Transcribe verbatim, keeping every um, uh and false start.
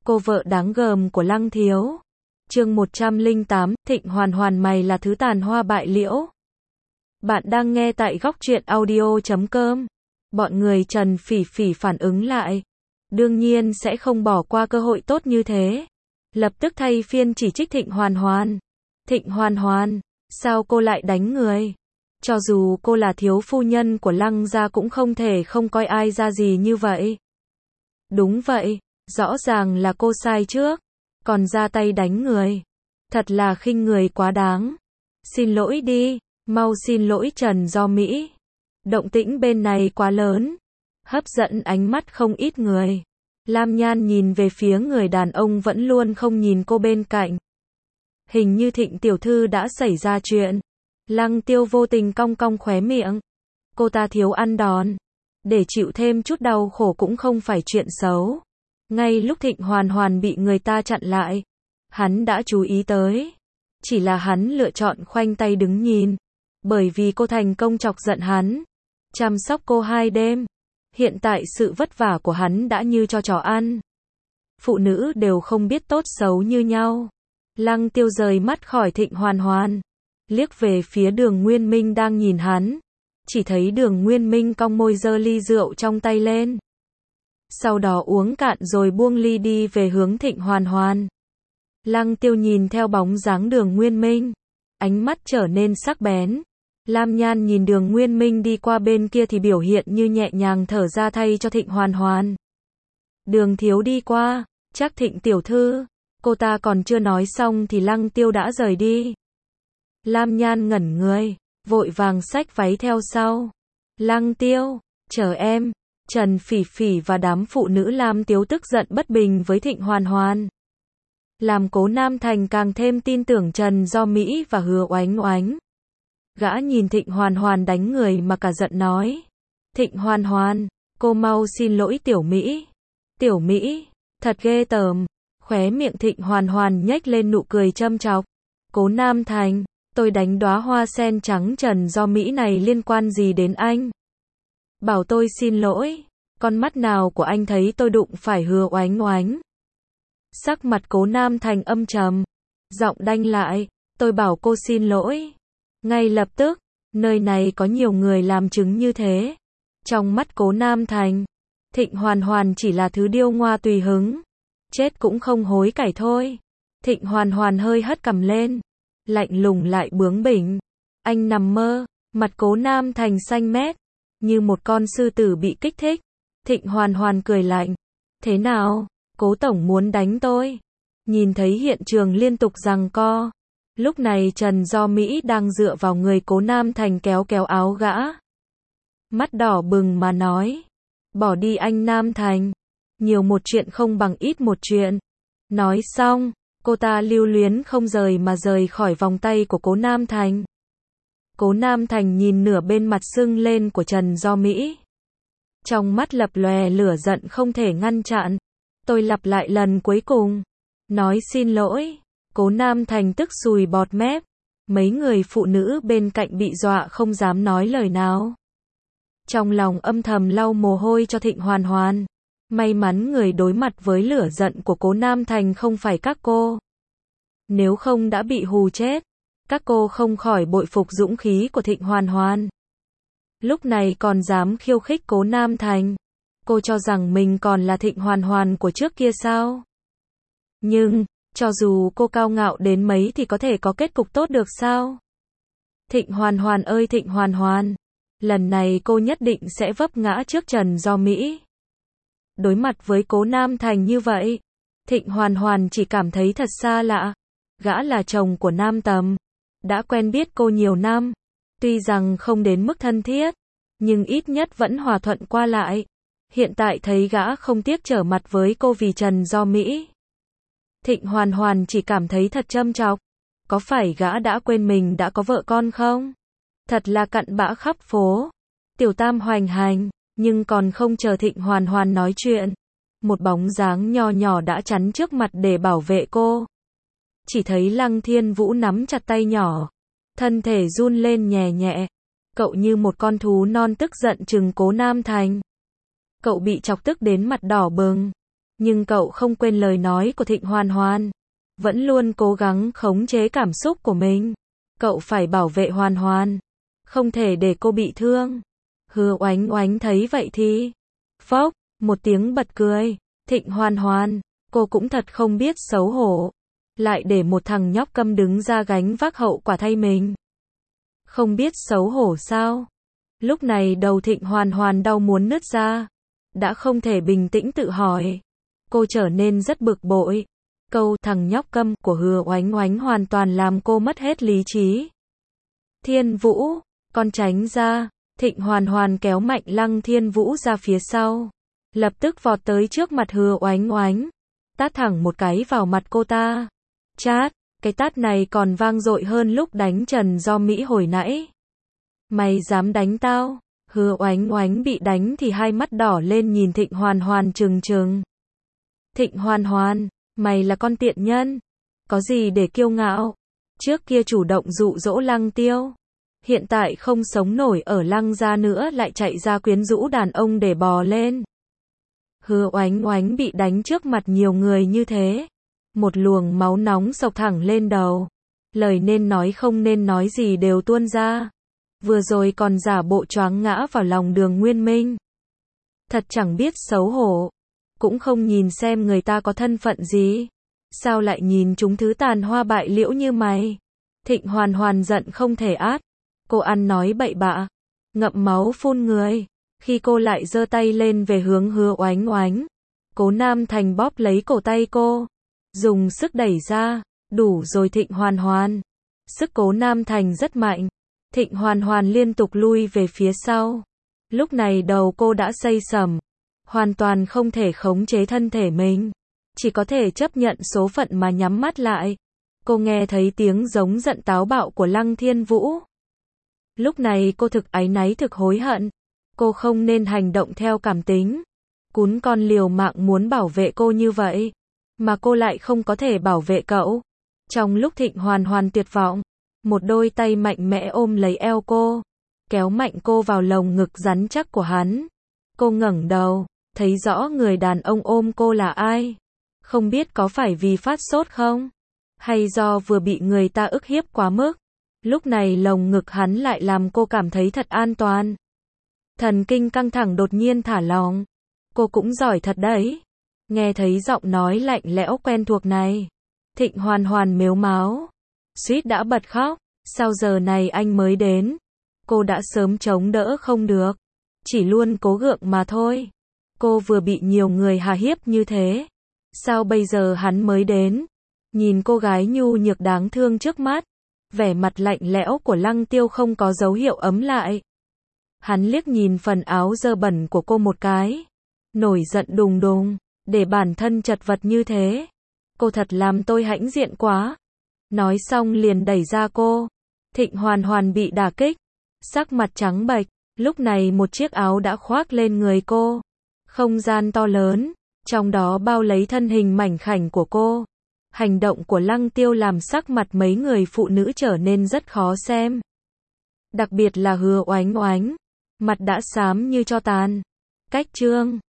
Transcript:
cô vợ đáng gờm của Lăng Thiếu. Chương một trăm lẻ tám, Thịnh Hoàn Hoàn mày là thứ tàn hoa bại liễu. Bạn đang nghe tại góc truyện audio chấm com. Bọn người Trần Phỉ Phỉ phản ứng lại. Đương nhiên sẽ không bỏ qua cơ hội tốt như thế. Lập tức thay phiên chỉ trích Thịnh Hoàn Hoàn. Thịnh Hoàn Hoàn, sao cô lại đánh người? Cho dù cô là thiếu phu nhân của Lăng gia cũng không thể không coi ai ra gì như vậy. Đúng vậy, rõ ràng là cô sai trước, còn ra tay đánh người. Thật là khinh người quá đáng. Xin lỗi đi, mau xin lỗi Trần Do Mỹ. Động tĩnh bên này quá lớn, hấp dẫn ánh mắt không ít người. Lam Nhan nhìn về phía người đàn ông vẫn luôn không nhìn cô bên cạnh. Hình như Thịnh tiểu thư đã xảy ra chuyện. Lăng Tiêu vô tình cong cong khóe miệng. Cô ta thiếu ăn đòn, để chịu thêm chút đau khổ cũng không phải chuyện xấu. Ngay lúc Thịnh Hoàn Hoàn bị người ta chặn lại, hắn đã chú ý tới. Chỉ là hắn lựa chọn khoanh tay đứng nhìn, bởi vì cô thành công chọc giận hắn, chăm sóc cô hai đêm. Hiện tại sự vất vả của hắn đã như cho chó ăn. Phụ nữ đều không biết tốt xấu như nhau. Lăng Tiêu rời mắt khỏi Thịnh Hoàn Hoàn, liếc về phía Đường Nguyên Minh đang nhìn hắn. Chỉ thấy Đường Nguyên Minh cong môi giơ ly rượu trong tay lên. Sau đó uống cạn rồi buông ly đi về hướng Thịnh Hoàn Hoàn. Lăng Tiêu nhìn theo bóng dáng Đường Nguyên Minh, ánh mắt trở nên sắc bén. Lam Nhan nhìn Đường Nguyên Minh đi qua bên kia thì biểu hiện như nhẹ nhàng thở ra thay cho Thịnh Hoàn Hoàn. Đường thiếu đi qua, chắc Thịnh tiểu thư. Cô ta còn chưa nói xong thì Lăng Tiêu đã rời đi. Lam Nhan ngẩn người, vội vàng xách váy theo sau. Lăng Tiêu, chờ em. Trần Phỉ Phỉ và đám phụ nữ Lam Tiếu tức giận bất bình với Thịnh Hoàn Hoàn, làm Cố Nam Thành càng thêm tin tưởng Trần Do Mỹ và Hứa Oánh Oánh. Gã nhìn Thịnh Hoàn Hoàn đánh người mà cả giận nói. Thịnh Hoàn Hoàn, cô mau xin lỗi Tiểu Mỹ. Tiểu Mỹ, thật ghê tởm. Khóe miệng Thịnh Hoàn Hoàn nhếch lên nụ cười châm chọc. Cố Nam Thành, tôi đánh đóa hoa sen trắng Trần Do Mỹ này liên quan gì đến anh? Bảo tôi xin lỗi, con mắt nào của anh thấy tôi đụng phải Hứa Oánh Oánh? Sắc mặt Cố Nam Thành âm trầm, giọng đanh lại, tôi bảo cô xin lỗi. Ngay lập tức, nơi này có nhiều người làm chứng như thế. Trong mắt Cố Nam Thành, Thịnh Hoàn Hoàn chỉ là thứ điêu ngoa tùy hứng, chết cũng không hối cải thôi. Thịnh Hoàn Hoàn hơi hất cằm lên, lạnh lùng lại bướng bỉnh. Anh nằm mơ. Mặt Cố Nam Thành xanh mét, như một con sư tử bị kích thích. Thịnh Hoàn Hoàn cười lạnh. Thế nào, Cố tổng muốn đánh tôi? Nhìn thấy hiện trường liên tục giằng co. Lúc này Trần Do Mỹ đang dựa vào người Cố Nam Thành kéo kéo áo gã. Mắt đỏ bừng mà nói. Bỏ đi anh Nam Thành. Nhiều một chuyện không bằng ít một chuyện. Nói xong, cô ta lưu luyến không rời mà rời khỏi vòng tay của Cố Nam Thành. Cố Nam Thành nhìn nửa bên mặt sưng lên của Trần Do Mỹ. Trong mắt lập lòe lửa giận không thể ngăn chặn. Tôi lặp lại lần cuối cùng. Nói xin lỗi. Cố Nam Thành tức sùi bọt mép. Mấy người phụ nữ bên cạnh bị dọa không dám nói lời nào. Trong lòng âm thầm lau mồ hôi cho Thịnh Hoàn Hoàn. May mắn người đối mặt với lửa giận của Cố Nam Thành không phải các cô. Nếu không đã bị hù chết. Các cô không khỏi bội phục dũng khí của Thịnh Hoàn Hoàn. Lúc này còn dám khiêu khích Cố Nam Thành. Cô cho rằng mình còn là Thịnh Hoàn Hoàn của trước kia sao? Nhưng, cho dù cô cao ngạo đến mấy thì có thể có kết cục tốt được sao? Thịnh Hoàn Hoàn ơi Thịnh Hoàn Hoàn, lần này cô nhất định sẽ vấp ngã trước Trần Do Mỹ. Đối mặt với Cố Nam Thành như vậy, Thịnh Hoàn Hoàn chỉ cảm thấy thật xa lạ. Gã là chồng của Nam Tầm, đã quen biết cô nhiều năm, tuy rằng không đến mức thân thiết, nhưng ít nhất vẫn hòa thuận qua lại. Hiện tại thấy gã không tiếc trở mặt với cô vì Trần Do Mỹ. Thịnh Hoàn Hoàn chỉ cảm thấy thật châm chọc. Có phải gã đã quên mình đã có vợ con không? Thật là cặn bã khắp phố. Tiểu Tam hoành hành, nhưng còn không chờ Thịnh Hoàn Hoàn nói chuyện. Một bóng dáng nho nhỏ đã chắn trước mặt để bảo vệ cô. Chỉ thấy Lăng Thiên Vũ nắm chặt tay nhỏ, thân thể run lên nhẹ nhẹ. Cậu như một con thú non tức giận trừng Cố Nam Thành. Cậu bị chọc tức đến mặt đỏ bừng. Nhưng cậu không quên lời nói của Thịnh Hoàn Hoàn. Vẫn luôn cố gắng khống chế cảm xúc của mình. Cậu phải bảo vệ Hoàn Hoàn. Không thể để cô bị thương. Hứa Oánh Oánh thấy vậy thì phốc, một tiếng bật cười. Thịnh Hoàn Hoàn, cô cũng thật không biết xấu hổ. Lại để một thằng nhóc câm đứng ra gánh vác hậu quả thay mình. Không biết xấu hổ sao? Lúc này đầu Thịnh Hoàn Hoàn đau muốn nứt ra. Đã không thể bình tĩnh tự hỏi. Cô trở nên rất bực bội. Câu thằng nhóc câm của Hứa Oánh Oánh hoàn toàn làm cô mất hết lý trí. Thiên Vũ, con tránh ra. Thịnh Hoàn Hoàn kéo mạnh Lăng Thiên Vũ ra phía sau. Lập tức vọt tới trước mặt Hứa Oánh Oánh. Tát thẳng một cái vào mặt cô ta. Chát, cái tát này còn vang dội hơn lúc đánh Trần Do Mỹ hồi nãy. Mày dám đánh tao? Hứa Oánh Oánh bị đánh thì hai mắt đỏ lên nhìn Thịnh Hoàn Hoàn trừng trừng. Thịnh Hoàn Hoàn, mày là con tiện nhân. Có gì để kiêu ngạo? Trước kia chủ động dụ dỗ Lăng Tiêu. Hiện tại không sống nổi ở Lăng gia nữa lại chạy ra quyến rũ đàn ông để bò lên. Hứa Oánh Oánh bị đánh trước mặt nhiều người như thế. Một luồng máu nóng xộc thẳng lên đầu. Lời nên nói không nên nói gì đều tuôn ra. Vừa rồi còn giả bộ choáng ngã vào lòng Đường Nguyên Minh. Thật chẳng biết xấu hổ. Cũng không nhìn xem người ta có thân phận gì. Sao lại nhìn chúng thứ tàn hoa bại liễu như mày? Thịnh Hoàn Hoàn giận không thể át. Cô ăn nói bậy bạ. Ngậm máu phun người. Khi cô lại giơ tay lên về hướng Hứa Oánh Oánh. Cố Nam Thành bóp lấy cổ tay cô. Dùng sức đẩy ra. Đủ rồi Thịnh Hoàn Hoàn. Sức Cố Nam Thành rất mạnh. Thịnh Hoàn Hoàn liên tục lui về phía sau. Lúc này đầu cô đã xây sầm. Hoàn toàn không thể khống chế thân thể mình. Chỉ có thể chấp nhận số phận mà nhắm mắt lại. Cô nghe thấy tiếng giống giận táo bạo của Lăng Thiên Vũ. Lúc này cô thực áy náy thực hối hận. Cô không nên hành động theo cảm tính. Cún con liều mạng muốn bảo vệ cô như vậy. Mà cô lại không có thể bảo vệ cậu. Trong lúc Thịnh Hoàn Hoàn tuyệt vọng. Một đôi tay mạnh mẽ ôm lấy eo cô. Kéo mạnh cô vào lồng ngực rắn chắc của hắn. Cô ngẩng đầu. Thấy rõ người đàn ông ôm cô là ai. Không biết có phải vì phát sốt không? Hay do vừa bị người ta ức hiếp quá mức. Lúc này lồng ngực hắn lại làm cô cảm thấy thật an toàn. Thần kinh căng thẳng đột nhiên thả lỏng. Cô cũng giỏi thật đấy. Nghe thấy giọng nói lạnh lẽo quen thuộc này. Thịnh Hoàn Hoàn mếu máo. Suýt đã bật khóc. Sao giờ này anh mới đến? Cô đã sớm chống đỡ không được. Chỉ luôn cố gượng mà thôi. Cô vừa bị nhiều người hà hiếp như thế. Sao bây giờ hắn mới đến? Nhìn cô gái nhu nhược đáng thương trước mắt. Vẻ mặt lạnh lẽo của Lăng Tiêu không có dấu hiệu ấm lại. Hắn liếc nhìn phần áo dơ bẩn của cô một cái. Nổi giận đùng đùng. Để bản thân chật vật như thế. Cô thật làm tôi hãnh diện quá. Nói xong liền đẩy ra cô. Thịnh Hoàn Hoàn bị đả kích. Sắc mặt trắng bệch. Lúc này một chiếc áo đã khoác lên người cô. Không gian to lớn. Trong đó bao lấy thân hình mảnh khảnh của cô. Hành động của Lăng Tiêu làm sắc mặt mấy người phụ nữ trở nên rất khó xem. Đặc biệt là Hứa Oánh Oánh. Mặt đã xám như tro tàn. Cách chương